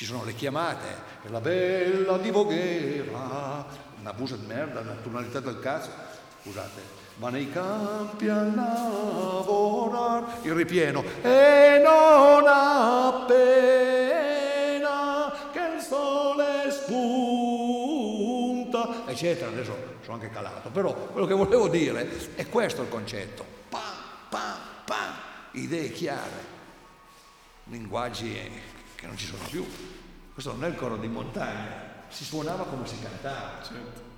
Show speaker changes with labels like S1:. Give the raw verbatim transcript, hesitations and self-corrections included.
S1: ci sono le chiamate, per la bella di Voghera, una busa di merda, una tonalità del cazzo, scusate, va nei campi a lavorare, il ripieno, e non appena che il sole spunta, eccetera. Adesso sono anche calato, però quello che volevo dire è questo il concetto, pam, pam, pam, idee chiare, linguaggi che non ci sono più. Questo non è il coro di montagna, si suonava come si cantava.
S2: Certo.